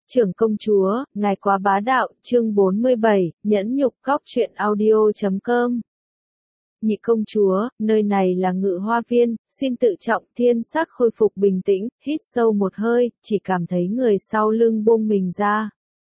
Trưởng công chúa, ngài quá bá đạo, chương 47, nhẫn nhục góc truyện audio.com. Nhị công chúa, nơi này là Ngự Hoa Viên, xin tự trọng. Thiên Sắc khôi phục bình tĩnh, hít sâu một hơi, chỉ cảm thấy người sau lưng buông mình ra.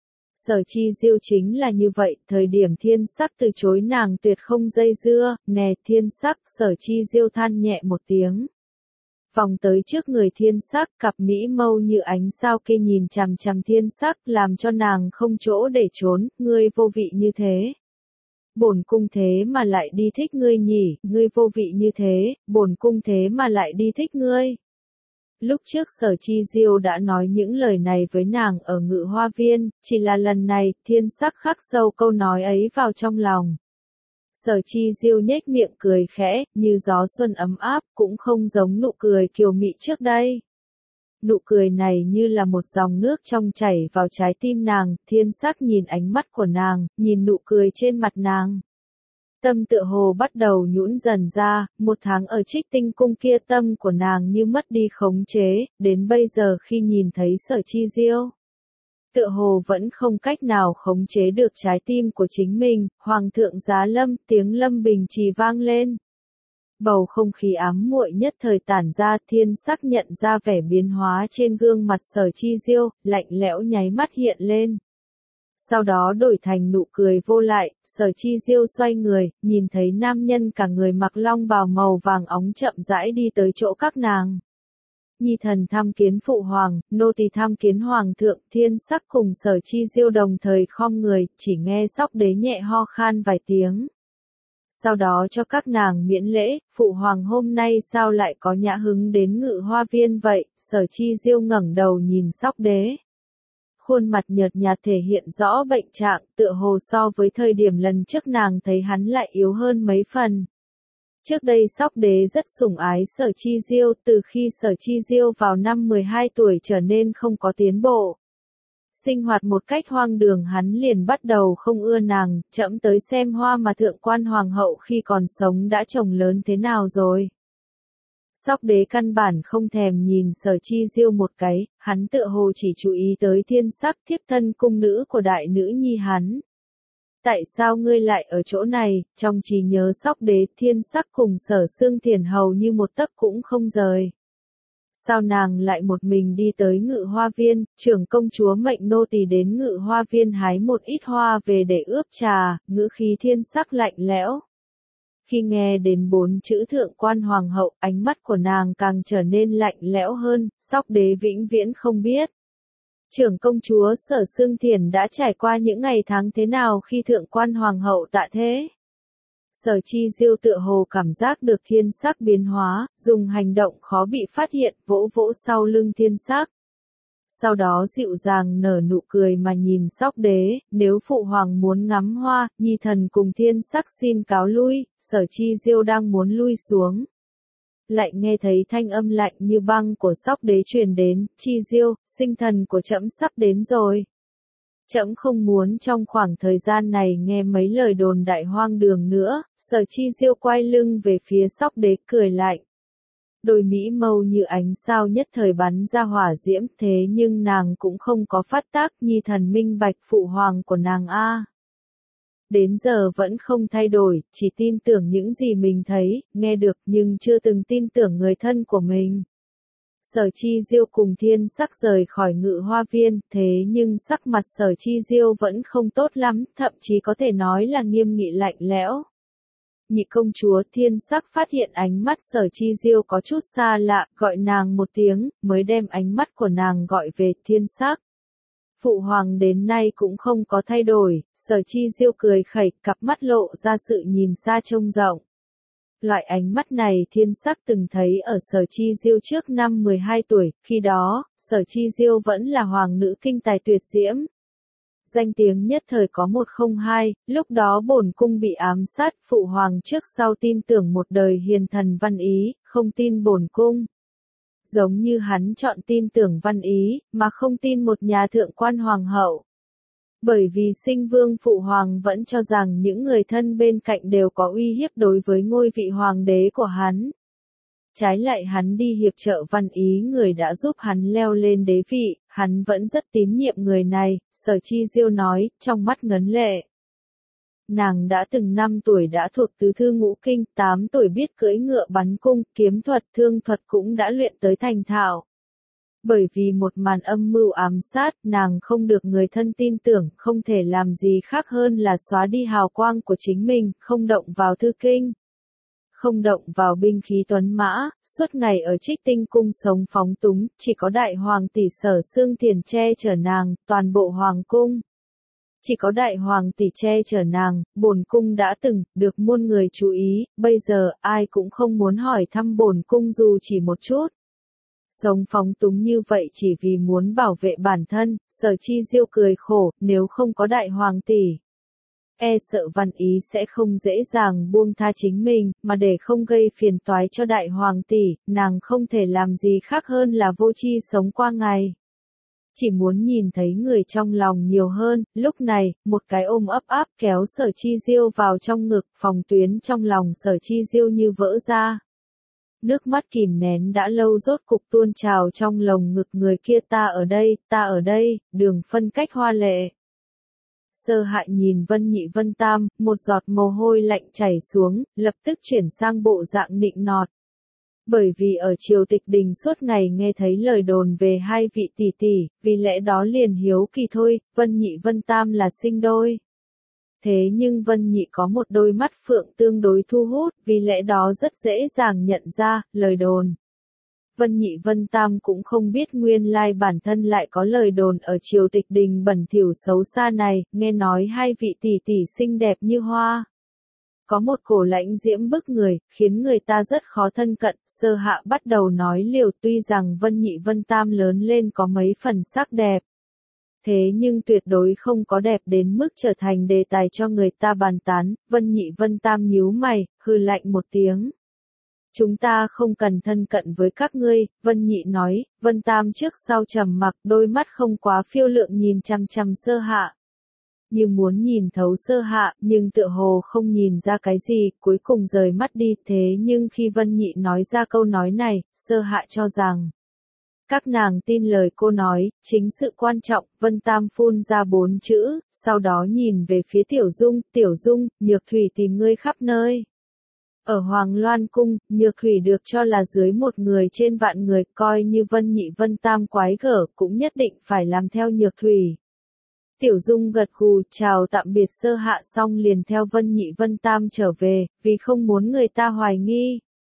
Sở Chi Diêu chính là như vậy, thời điểm Thiên Sắc từ chối nàng tuyệt không dây dưa, nè Thiên Sắc, Sở Chi Diêu than nhẹ một tiếng. Vòng tới trước người Thiên Sắc, cặp mỹ mâu như ánh sao kia nhìn chằm chằm Thiên Sắc, làm cho nàng không chỗ để trốn, ngươi vô vị như thế. Bổn cung thế mà lại đi thích ngươi nhỉ, ngươi vô vị như thế, bổn cung thế mà lại đi thích ngươi. Lúc trước Sở Chi Diêu đã nói những lời này với nàng ở Ngự Hoa Viên, chỉ là lần này, Thiên Sắc khắc sâu câu nói ấy vào trong lòng. Sở Chi Diêu nhếch miệng cười khẽ, như gió xuân ấm áp, cũng không giống nụ cười kiều mị trước đây. Nụ cười này như là một dòng nước trong chảy vào trái tim nàng, Thiên Sắc nhìn ánh mắt của nàng, nhìn nụ cười trên mặt nàng. Tâm tựa hồ bắt đầu nhũn dần ra, một tháng ở Trích Tinh Cung kia tâm của nàng như mất đi khống chế, đến bây giờ khi nhìn thấy Sở Chi Diêu. Tựa hồ vẫn không cách nào khống chế được trái tim của chính mình, Hoàng thượng giá lâm, tiếng lâm bình trì vang lên. Bầu không khí ám muội nhất thời tản ra, Thiên Sắc nhận ra vẻ biến hóa trên gương mặt Sở Chi Diêu, lạnh lẽo nháy mắt hiện lên. Sau đó đổi thành nụ cười vô lại, Sở Chi Diêu xoay người, nhìn thấy nam nhân cả người mặc long bào màu vàng óng chậm rãi đi tới chỗ các nàng. Nhi thần tham kiến phụ hoàng, nô tỳ tham kiến hoàng thượng. Thiên Sắc cùng Sở Chi Diêu đồng thời khom người, chỉ nghe Sóc Đế nhẹ ho khan vài tiếng. Sau đó cho các nàng miễn lễ, phụ hoàng hôm nay sao lại có nhã hứng đến Ngự Hoa Viên vậy? Sở Chi Diêu ngẩng đầu nhìn Sóc Đế. Khuôn mặt nhợt nhạt thể hiện rõ bệnh trạng, tựa hồ so với thời điểm lần trước nàng thấy hắn lại yếu hơn mấy phần. Trước đây Sóc Đế rất sủng ái Sở Chi Diêu, từ khi Sở Chi Diêu vào năm 12 tuổi trở nên không có tiến bộ. Sinh hoạt một cách hoang đường, hắn liền bắt đầu không ưa nàng, chậm tới xem hoa mà thượng quan hoàng hậu khi còn sống đã trồng lớn thế nào rồi. Sóc Đế căn bản không thèm nhìn Sở Chi Diêu một cái, hắn tựa hồ chỉ chú ý tới Thiên Sắc, thiếp thân cung nữ của đại nữ nhi hắn. Tại sao ngươi lại ở chỗ này? Trong trí nhớ Sóc Đế, Thiên Sắc cùng Sở Xương Thiền hầu như một tấc cũng không rời. Sao nàng lại một mình đi tới Ngự Hoa Viên? Trưởng công chúa mệnh nô tỳ đến Ngự Hoa Viên hái một ít hoa về để ướp trà, ngữ khí Thiên Sắc lạnh lẽo. Khi nghe đến 4 chữ thượng quan hoàng hậu, ánh mắt của nàng càng trở nên lạnh lẽo hơn, Sóc Đế vĩnh viễn không biết. Trưởng công chúa Sở Xương Thiền đã trải qua những ngày tháng thế nào khi thượng quan hoàng hậu tạ thế? Sở Chi Diêu tựa hồ cảm giác được Thiên Sắc biến hóa, dùng hành động khó bị phát hiện, vỗ vỗ sau lưng Thiên Sắc. Sau đó dịu dàng nở nụ cười mà nhìn Sóc Đế, nếu phụ hoàng muốn ngắm hoa, nhi thần cùng Thiên Sắc xin cáo lui. Sở Chi Diêu đang muốn lui xuống. Lại nghe thấy thanh âm lạnh như băng của Sóc Đế truyền đến, Chi Diêu, sinh thần của trẫm sắp đến rồi. Trẫm không muốn trong khoảng thời gian này nghe mấy lời đồn đại hoang đường nữa. Sở Chi Diêu quay lưng về phía Sóc Đế cười lạnh. Đôi mỹ mâu như ánh sao nhất thời bắn ra hỏa diễm, thế nhưng nàng cũng không có phát tác, nhi thần minh bạch phụ hoàng của nàng a. Đến giờ vẫn không thay đổi, chỉ tin tưởng những gì mình thấy, nghe được nhưng chưa từng tin tưởng người thân của mình. Sở Chi Diêu cùng Thiên Sắc rời khỏi Ngự Hoa Viên, thế nhưng sắc mặt Sở Chi Diêu vẫn không tốt lắm, thậm chí có thể nói là nghiêm nghị lạnh lẽo. Nhị công chúa Thiên Sắc phát hiện ánh mắt Sở Chi Diêu có chút xa lạ, gọi nàng một tiếng, mới đem ánh mắt của nàng gọi về Thiên Sắc. Phụ hoàng đến nay cũng không có thay đổi. Sở Chi Diêu cười khẩy, cặp mắt lộ ra sự nhìn xa trông rộng. Loại ánh mắt này Thiên Sắc từng thấy ở Sở Chi Diêu trước năm 12 tuổi, khi đó, Sở Chi Diêu vẫn là hoàng nữ kinh tài tuyệt diễm. Danh tiếng nhất thời có 102, lúc đó bổn cung bị ám sát, phụ hoàng trước sau tin tưởng một đời hiền thần Văn Ý, không tin bổn cung. Giống như hắn chọn tin tưởng Văn Ý, mà không tin một nhà thượng quan hoàng hậu. Bởi vì Sinh Vương phụ hoàng vẫn cho rằng những người thân bên cạnh đều có uy hiếp đối với ngôi vị hoàng đế của hắn. Trái lại hắn đi hiệp trợ Văn Ý, người đã giúp hắn leo lên đế vị, hắn vẫn rất tín nhiệm người này, Sở Chi Diêu nói, trong mắt ngấn lệ. Nàng đã từng 5 tuổi đã thuộc tứ thư ngũ kinh, 8 tuổi biết cưỡi ngựa bắn cung, kiếm thuật, thương thuật cũng đã luyện tới thành thạo. Bởi vì một màn âm mưu ám sát, nàng không được người thân tin tưởng, không thể làm gì khác hơn là xóa đi hào quang của chính mình, không động vào thư kinh. Không động vào binh khí tuấn mã, suốt ngày ở Trích Tinh cung sống phóng túng, chỉ có đại hoàng tỷ Sở Xương Thiền che chở nàng, toàn bộ hoàng cung. Chỉ có đại hoàng tỷ che chở nàng, bổn cung đã từng, được muôn người chú ý, bây giờ, ai cũng không muốn hỏi thăm bổn cung dù chỉ một chút. Sống phóng túng như vậy chỉ vì muốn bảo vệ bản thân, Sở Chi Diêu cười khổ, nếu không có đại hoàng tỷ. E sợ Văn Ý sẽ không dễ dàng buông tha chính mình, mà để không gây phiền toái cho đại hoàng tỷ, nàng không thể làm gì khác hơn là vô tri sống qua ngày. Chỉ muốn nhìn thấy người trong lòng nhiều hơn, lúc này, một cái ôm ấp áp kéo Sở Chi Diêu vào trong ngực, phòng tuyến trong lòng Sở Chi Diêu như vỡ ra. Nước mắt kìm nén đã lâu rốt cục tuôn trào trong lồng ngực người kia, ta ở đây, đường phân cách hoa lệ. Sơ Hại nhìn Vân Nhị Vân Tam, một giọt mồ hôi lạnh chảy xuống, lập tức chuyển sang bộ dạng nịnh nọt. Bởi vì ở triều tịch đình suốt ngày nghe thấy lời đồn về hai vị tỷ tỷ, vì lẽ đó liền hiếu kỳ thôi, Vân Nhị Vân Tam là sinh đôi. Thế nhưng Vân Nhị có một đôi mắt phượng tương đối thu hút, vì lẽ đó rất dễ dàng nhận ra, lời đồn. Vân Nhị Vân Tam cũng không biết nguyên lai bản thân lại có lời đồn ở triều tịch đình bẩn thỉu xấu xa này, nghe nói hai vị tỷ tỷ xinh đẹp như hoa. Có một cổ lãnh diễm bức người, khiến người ta rất khó thân cận, Sơ Hạ bắt đầu nói liều, tuy rằng Vân Nhị Vân Tam lớn lên có mấy phần sắc đẹp. Thế nhưng tuyệt đối không có đẹp đến mức trở thành đề tài cho người ta bàn tán, Vân Nhị Vân Tam nhíu mày, hừ lạnh một tiếng. Chúng ta không cần thân cận với các ngươi, Vân Nhị nói, Vân Tam trước sau trầm mặc, đôi mắt không quá phiêu lượng nhìn chăm chăm Sơ Hạ. Như muốn nhìn thấu Sơ Hạ, nhưng tựa hồ không nhìn ra cái gì, cuối cùng rời mắt đi, thế nhưng khi Vân Nhị nói ra câu nói này, Sơ Hạ cho rằng các nàng tin lời cô nói, chính sự quan trọng, Vân Tam phun ra 4 chữ, sau đó nhìn về phía Tiểu Dung, Nhược Thủy tìm ngươi khắp nơi. Ở Hoàng Loan Cung, Nhược Thủy được cho là dưới một người trên vạn người, coi như Vân Nhị Vân Tam quái gở, cũng nhất định phải làm theo Nhược Thủy. Tiểu Dung gật gù, chào tạm biệt Sơ Hạ xong liền theo Vân Nhị Vân Tam trở về, vì không muốn người ta hoài nghi.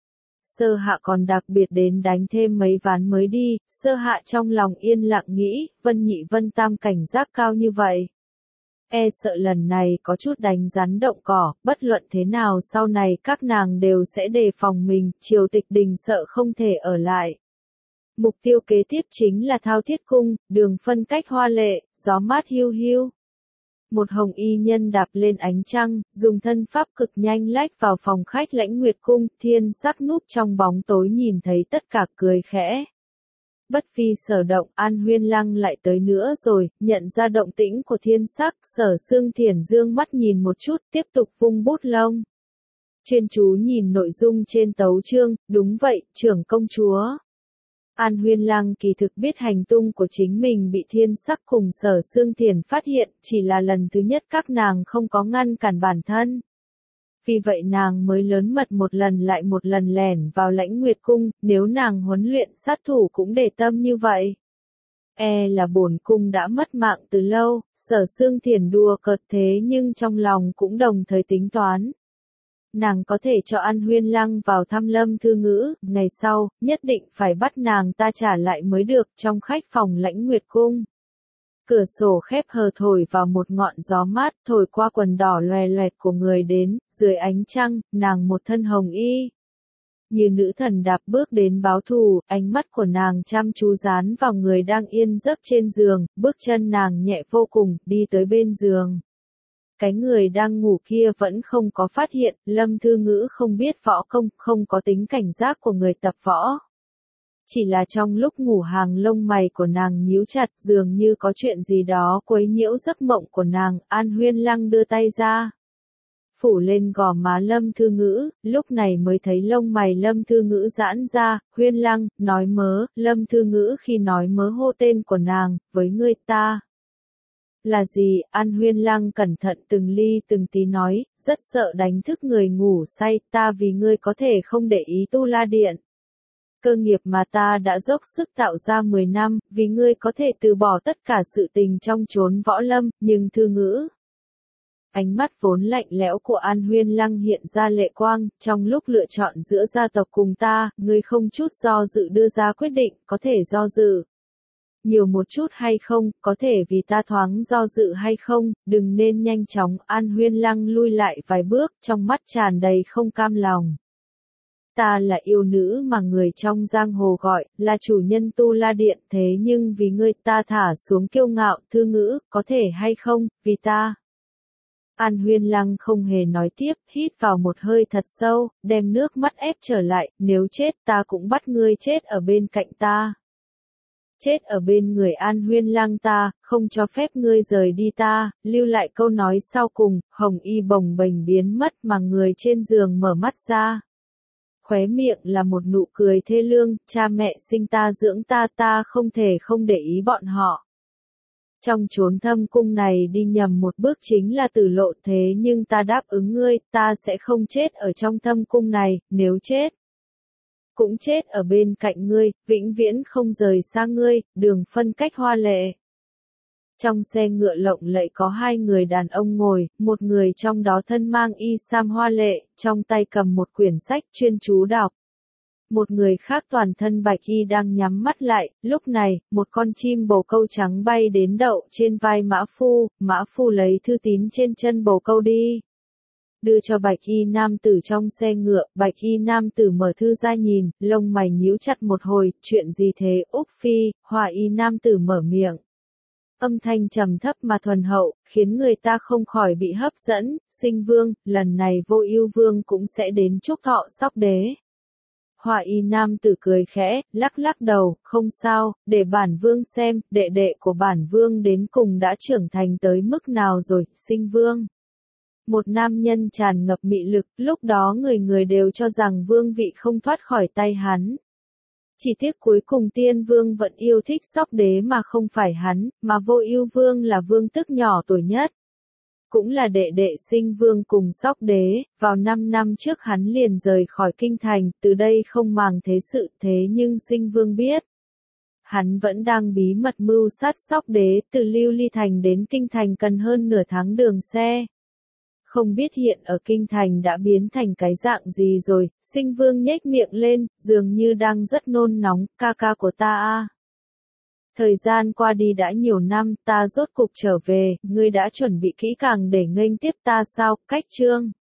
Sơ Hạ còn đặc biệt đến đánh thêm mấy ván mới đi, Sơ Hạ trong lòng yên lặng nghĩ, Vân Nhị Vân Tam cảnh giác cao như vậy. E sợ lần này có chút đánh rắn động cỏ, bất luận thế nào sau này các nàng đều sẽ đề phòng mình, triều tịch đình sợ không thể ở lại. Mục tiêu kế tiếp chính là Thao Thiết Cung, đường phân cách hoa lệ, gió mát hiu hiu. Một hồng y nhân đạp lên ánh trăng, dùng thân pháp cực nhanh lách vào phòng khách Lãnh Nguyệt Cung, Thiên Sắc núp trong bóng tối nhìn thấy tất cả cười khẽ. Bất phi sở động, An Huyên Lăng lại tới nữa rồi, nhận ra động tĩnh của Thiên Sắc, Sở Xương Thiển dương mắt nhìn một chút, tiếp tục vung bút lông. Chuyên chú nhìn nội dung trên tấu chương, đúng vậy, trưởng công chúa. An Huyên Lăng kỳ thực biết hành tung của chính mình bị Thiên Sắc cùng Sở Xương Thiển phát hiện, chỉ là lần thứ nhất các nàng không có ngăn cản bản thân. Vì vậy nàng mới lớn mật một lần lại một lần lẻn vào Lãnh Nguyệt Cung, nếu nàng huấn luyện sát thủ cũng để tâm như vậy. E là bổn cung đã mất mạng từ lâu, Sở Xương Thiển đùa cợt thế nhưng trong lòng cũng đồng thời tính toán. Nàng có thể cho An Huyên Lăng vào thăm Lâm Thư Ngữ, ngày sau, nhất định phải bắt nàng ta trả lại mới được, trong khách phòng Lãnh Nguyệt Cung. Cửa sổ khép hờ thổi vào một ngọn gió mát, thổi qua quần đỏ loè loẹt của người đến, dưới ánh trăng, nàng một thân hồng y. Như nữ thần đạp bước đến báo thù, ánh mắt của nàng chăm chú dán vào người đang yên giấc trên giường, bước chân nàng nhẹ vô cùng, đi tới bên giường. Cái người đang ngủ kia vẫn không có phát hiện, Lâm Thư Ngữ không biết võ công, không có tính cảnh giác của người tập võ. Chỉ là trong lúc ngủ hàng lông mày của nàng nhíu chặt, dường như có chuyện gì đó quấy nhiễu giấc mộng của nàng, An Huyên Lăng đưa tay ra. phủ lên gò má Lâm Thư Ngữ, lúc này mới thấy lông mày Lâm Thư Ngữ giãn ra, Huyên Lăng, nói mớ, Lâm Thư Ngữ khi nói mớ hô tên của nàng, với ngươi ta. Là gì? An Huyên Lăng cẩn thận từng ly từng tí nói, rất sợ đánh thức người ngủ say, ta vì ngươi có thể không để ý Tu La Điện. Cơ nghiệp mà ta đã dốc sức tạo ra 10 năm, vì ngươi có thể từ bỏ tất cả sự tình trong chốn võ lâm, nhưng Thư Ngữ. Ánh mắt vốn lạnh lẽo của An Huyên Lăng hiện ra lệ quang, trong lúc lựa chọn giữa gia tộc cùng ta, ngươi không chút do dự đưa ra quyết định, có thể do dự nhiều một chút hay không, có thể vì ta thoáng do dự hay không, đừng nên nhanh chóng. An Huyên Lăng lui lại vài bước, trong mắt tràn đầy không cam lòng. Ta là yêu nữ mà người trong giang hồ gọi, là chủ nhân Tu La Điện, thế nhưng vì ngươi ta thả xuống kiêu ngạo. Thư Ngữ, có thể hay không, vì ta. An Huyên Lăng không hề nói tiếp, hít vào một hơi thật sâu, đem nước mắt ép trở lại, nếu chết ta cũng bắt ngươi chết ở bên cạnh ta. Chết ở bên người An Huyên Lăng ta, không cho phép ngươi rời đi ta, lưu lại câu nói sau cùng, hồng y bồng bềnh biến mất mà người trên giường mở mắt ra. Khóe miệng là một nụ cười thê lương, cha mẹ sinh ta dưỡng ta, ta không thể không để ý bọn họ. Trong chốn thâm cung này đi nhầm một bước chính là tử lộ, thế nhưng ta đáp ứng ngươi, ta sẽ không chết ở trong thâm cung này, nếu chết cũng chết ở bên cạnh ngươi, vĩnh viễn không rời xa ngươi, đường phân cách hoa lệ. Trong xe ngựa lộng lẫy có hai người đàn ông ngồi, một người trong đó thân mang y sam hoa lệ, trong tay cầm một quyển sách chuyên chú đọc. Một người khác toàn thân bạch y đang nhắm mắt lại, lúc này, một con chim bồ câu trắng bay đến đậu trên vai Mã Phu lấy thư tín trên chân bồ câu đi. Đưa cho bạch y nam tử trong xe ngựa, bạch y nam tử mở thư ra nhìn, lông mày nhíu chặt một hồi, chuyện gì thế, Úc Phi, hỏa y nam tử mở miệng. Âm thanh trầm thấp mà thuần hậu, khiến người ta không khỏi bị hấp dẫn, Sinh Vương, lần này Vô Ưu Vương cũng sẽ đến chúc thọ Sóc Đế. Hỏa y nam tử cười khẽ, lắc lắc đầu, không sao, để bản vương xem, đệ đệ của bản vương đến cùng đã trưởng thành tới mức nào rồi, Sinh Vương. Một nam nhân tràn ngập mị lực, lúc đó người người đều cho rằng vương vị không thoát khỏi tay hắn. Chỉ tiếc cuối cùng Tiên Vương vẫn yêu thích Sóc Đế mà không phải hắn, mà Vô Ưu Vương là vương tức nhỏ tuổi nhất. Cũng là đệ đệ Sinh Vương cùng Sóc Đế, vào 5 năm trước hắn liền rời khỏi kinh thành, từ đây không màng thế sự, thế nhưng Sinh Vương biết. Hắn vẫn đang bí mật mưu sát Sóc Đế, từ Lưu Ly Thành đến kinh thành cần hơn nửa tháng đường xe. Không biết hiện ở kinh thành đã biến thành cái dạng gì rồi, Sinh Vương nhếch miệng lên, dường như đang rất nôn nóng, ca ca của ta a. Thời gian qua đi đã nhiều năm, ta rốt cục trở về, ngươi đã chuẩn bị kỹ càng để nghênh tiếp ta sao, Cách Chương.